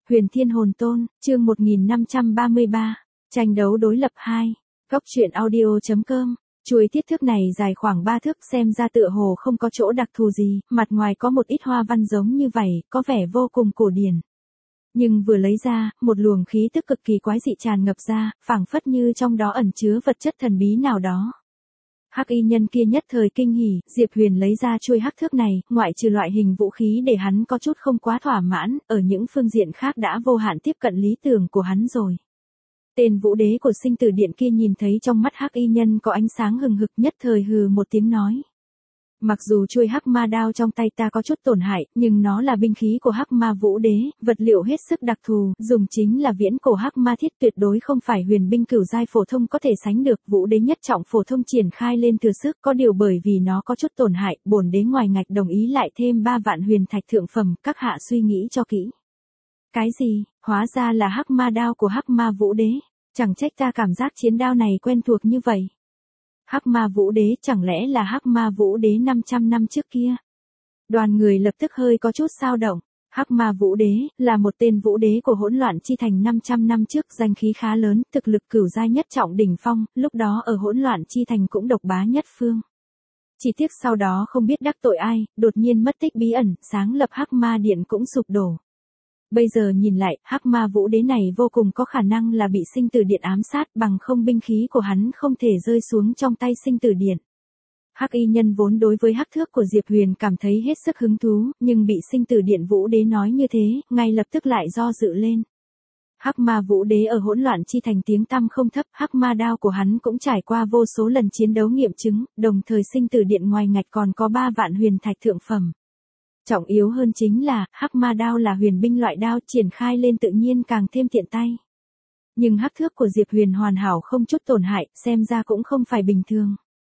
Huyền Thiên Hồn Tôn, chương 1533, tranh đấu đối lập 2, góc truyện audio.com, chuối tiết thước này dài khoảng 3 thước xem ra tựa hồ không có chỗ đặc thù gì, mặt ngoài có một ít hoa văn giống như vậy, có vẻ vô cùng cổ điển. Nhưng vừa lấy ra, một luồng khí tức cực kỳ quái dị tràn ngập ra, phảng phất như trong đó ẩn chứa vật chất thần bí nào đó. Hắc y nhân kia nhất thời kinh hỉ, Diệp Huyền lấy ra chuôi hắc thước này, ngoại trừ loại hình vũ khí để hắn có chút không quá thỏa mãn, ở những phương diện khác đã vô hạn tiếp cận lý tưởng của hắn rồi. Tên vũ đế của sinh tử điện kia nhìn thấy trong mắt hắc y nhân có ánh sáng hừng hực, nhất thời hừ một tiếng nói. Mặc dù chuôi hắc ma đao trong tay ta có chút tổn hại, nhưng nó là binh khí của hắc ma vũ đế, vật liệu hết sức đặc thù, dùng chính là viễn cổ hắc ma thiết, tuyệt đối không phải huyền binh cửu giai phổ thông có thể sánh được. Vũ đế nhất trọng phổ thông triển khai lên thừa sức, có điều bởi vì nó có chút tổn hại, bổn đế ngoài ngạch đồng ý lại thêm 3 vạn huyền thạch thượng phẩm, các hạ suy nghĩ cho kỹ. Cái gì, hóa ra là hắc ma đao của hắc ma vũ đế, chẳng trách ta cảm giác chiến đao này quen thuộc như vậy. Hắc ma vũ đế chẳng lẽ là hắc ma vũ đế 500 năm trước kia? Đoàn người lập tức hơi có chút xao động. Hắc ma vũ đế là một tên vũ đế của hỗn loạn chi thành 500 năm trước, danh khí khá lớn, thực lực cửu giai nhất trọng đỉnh phong, lúc đó ở hỗn loạn chi thành cũng độc bá nhất phương. Chỉ tiếc sau đó không biết đắc tội ai, đột nhiên mất tích bí ẩn, sáng lập hắc ma điện cũng sụp đổ. Bây giờ nhìn lại, hắc ma vũ đế này vô cùng có khả năng là bị sinh tử điện ám sát, bằng không binh khí của hắn không thể rơi xuống trong tay sinh tử điện. Hắc y nhân vốn đối với hắc thước của Diệp Huyền cảm thấy hết sức hứng thú, nhưng bị sinh tử điện vũ đế nói như thế, ngay lập tức lại do dự lên. Hắc ma vũ đế ở hỗn loạn chi thành tiếng tăm không thấp, hắc ma đao của hắn cũng trải qua vô số lần chiến đấu nghiệm chứng, đồng thời sinh tử điện ngoài ngạch còn có 3 vạn huyền thạch thượng phẩm. Trọng yếu hơn chính là, hắc ma đao là huyền binh loại đao, triển khai lên tự nhiên càng thêm tiện tay. Nhưng hắc thước của Diệp Huyền hoàn hảo không chút tổn hại, xem ra cũng không phải bình thường.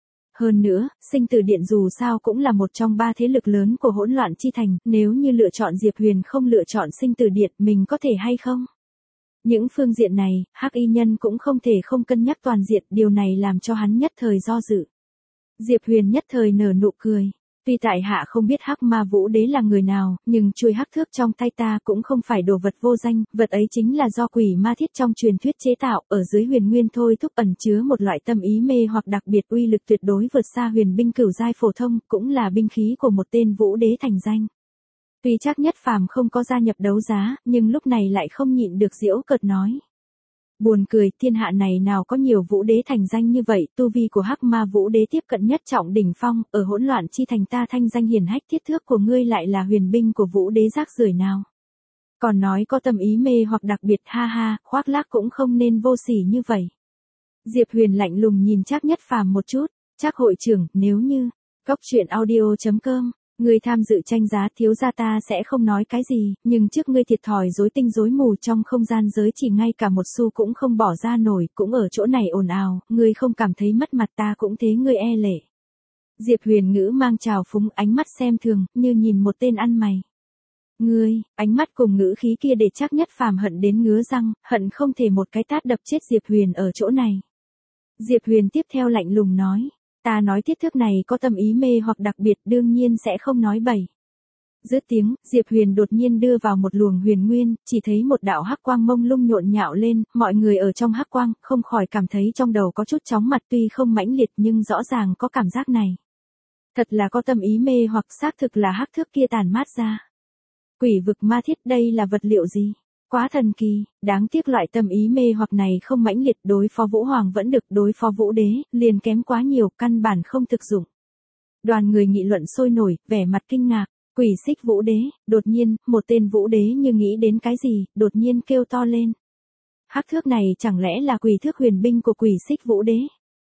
Hơn nữa, sinh tử điện dù sao cũng là một trong 3 thế lực lớn của hỗn loạn chi thành, nếu như lựa chọn Diệp Huyền không lựa chọn sinh tử điện, mình có thể hay không? Những phương diện này, hắc y nhân cũng không thể không cân nhắc toàn diện, điều này làm cho hắn nhất thời do dự. Diệp Huyền nhất thời nở nụ cười. Tuy tại hạ không biết hắc ma vũ đế là người nào, nhưng chuôi hắc thước trong tay ta cũng không phải đồ vật vô danh, vật ấy chính là do quỷ ma thiết trong truyền thuyết chế tạo, ở dưới huyền nguyên thôi thúc ẩn chứa một loại tâm ý mê hoặc đặc biệt, uy lực tuyệt đối vượt xa huyền binh cửu giai phổ thông, cũng là binh khí của một tên vũ đế thành danh. Tuy Trác Nhất Phàm không có gia nhập đấu giá, nhưng lúc này lại không nhịn được giễu cợt nói. Buồn cười, thiên hạ này nào có nhiều vũ đế thành danh như vậy, tu vi của hắc ma vũ đế tiếp cận nhất trọng đỉnh phong, ở hỗn loạn chi thành ta thanh danh hiển hách, thiết thước của ngươi lại là huyền binh của vũ đế rác rưởi nào. Còn nói có tâm ý mê hoặc đặc biệt, ha ha, khoác lác cũng không nên vô sỉ như vậy. Diệp Huyền lạnh lùng nhìn Trác Nhất Phàm một chút, Trác hội trưởng, nếu như, góc truyện audio.com. Ngươi tham dự tranh giá, thiếu gia ta sẽ không nói cái gì, nhưng trước ngươi thiệt thòi rối tinh rối mù trong không gian giới, chỉ ngay cả một xu cũng không bỏ ra nổi, cũng ở chỗ này ồn ào, ngươi không cảm thấy mất mặt, ta cũng thế, ngươi e lệ. Diệp Huyền ngữ mang trào phúng, ánh mắt xem thường, như nhìn một tên ăn mày. Ngươi, ánh mắt cùng ngữ khí kia để Trác Nhất Phàm hận đến ngứa răng, hận không thể một cái tát đập chết Diệp Huyền ở chỗ này. Diệp Huyền tiếp theo lạnh lùng nói. Ta nói thiết thước này có tâm ý mê hoặc đặc biệt, đương nhiên sẽ không nói bậy. Dứt tiếng, Diệp Huyền đột nhiên đưa vào một luồng huyền nguyên, chỉ thấy một đạo hắc quang mông lung nhộn nhạo lên, mọi người ở trong hắc quang, không khỏi cảm thấy trong đầu có chút chóng mặt, tuy không mãnh liệt nhưng rõ ràng có cảm giác này. Thật là có tâm ý mê hoặc, xác thực là hắc thước kia tàn mát ra. Quỷ vực ma thiết, đây là vật liệu gì? Quá thần kỳ, đáng tiếc loại tâm ý mê hoặc này không mãnh liệt, đối phó Vũ Hoàng vẫn được, đối phó Vũ Đế, liền kém quá nhiều, căn bản không thực dụng. Đoàn người nghị luận sôi nổi, vẻ mặt kinh ngạc, quỷ xích Vũ Đế, đột nhiên, một tên Vũ Đế như nghĩ đến cái gì, đột nhiên kêu to lên. Hắc thước này chẳng lẽ là quỷ thước huyền binh của quỷ xích Vũ Đế?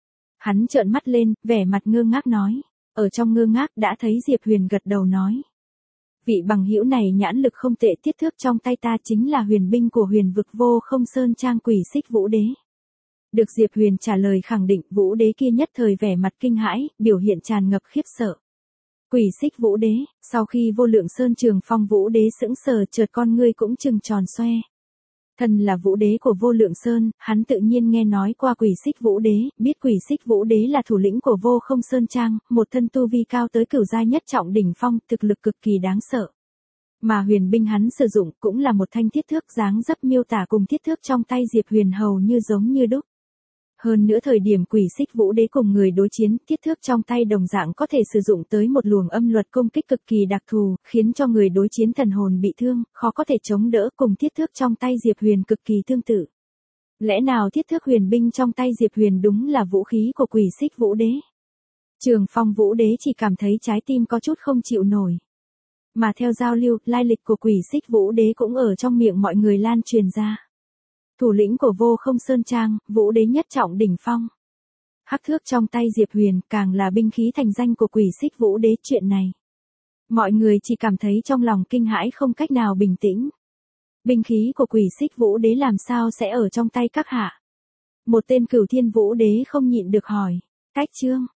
Hắn trợn mắt lên, vẻ mặt ngơ ngác nói, ở trong ngơ ngác đã thấy Diệp Huyền gật đầu nói. Vị bằng hữu này nhãn lực không tệ, thiết thước trong tay ta chính là huyền binh của huyền vực vô không sơn trang quỷ xích Vũ Đế. Được Diệp Huyền trả lời khẳng định, Vũ Đế kia nhất thời vẻ mặt kinh hãi, biểu hiện tràn ngập khiếp sợ. Quỷ xích Vũ Đế, sau khi Vô Lượng Sơn Trường Phong Vũ Đế sững sờ, chợt con ngươi cũng trừng tròn xoe. Thân là Vũ Đế của Vô Lượng Sơn, hắn tự nhiên nghe nói qua quỷ xích Vũ Đế, biết quỷ xích Vũ Đế là thủ lĩnh của Vô Không Sơn Trang, một thân tu vi cao tới cửu giai nhất trọng đỉnh phong, thực lực cực kỳ đáng sợ. Mà huyền binh hắn sử dụng cũng là một thanh thiết thước dáng dấp miêu tả cùng thiết thước trong tay Diệp Huyền hầu như giống như đúc. Hơn nữa thời điểm Quỷ Xích Vũ Đế cùng người đối chiến, thiết thước trong tay đồng dạng có thể sử dụng tới một luồng âm luật công kích cực kỳ đặc thù, khiến cho người đối chiến thần hồn bị thương, khó có thể chống đỡ, cùng thiết thước trong tay Diệp Huyền cực kỳ tương tự. Lẽ nào thiết thước huyền binh trong tay Diệp Huyền đúng là vũ khí của Quỷ Xích Vũ Đế? Trường Phong Vũ Đế chỉ cảm thấy trái tim có chút không chịu nổi. Mà theo giao lưu, lai lịch của Quỷ Xích Vũ Đế cũng ở trong miệng mọi người lan truyền ra. Thủ lĩnh của Vô Không Sơn Trang, Vũ Đế nhất trọng đỉnh phong. Hắc thước trong tay Diệp Huyền càng là binh khí thành danh của Quỷ Xích Vũ Đế. Chuyện này, mọi người chỉ cảm thấy trong lòng kinh hãi không cách nào bình tĩnh. Binh khí của Quỷ Xích Vũ Đế làm sao sẽ ở trong tay các hạ? Một tên Cửu Thiên Vũ Đế không nhịn được hỏi. Cách chương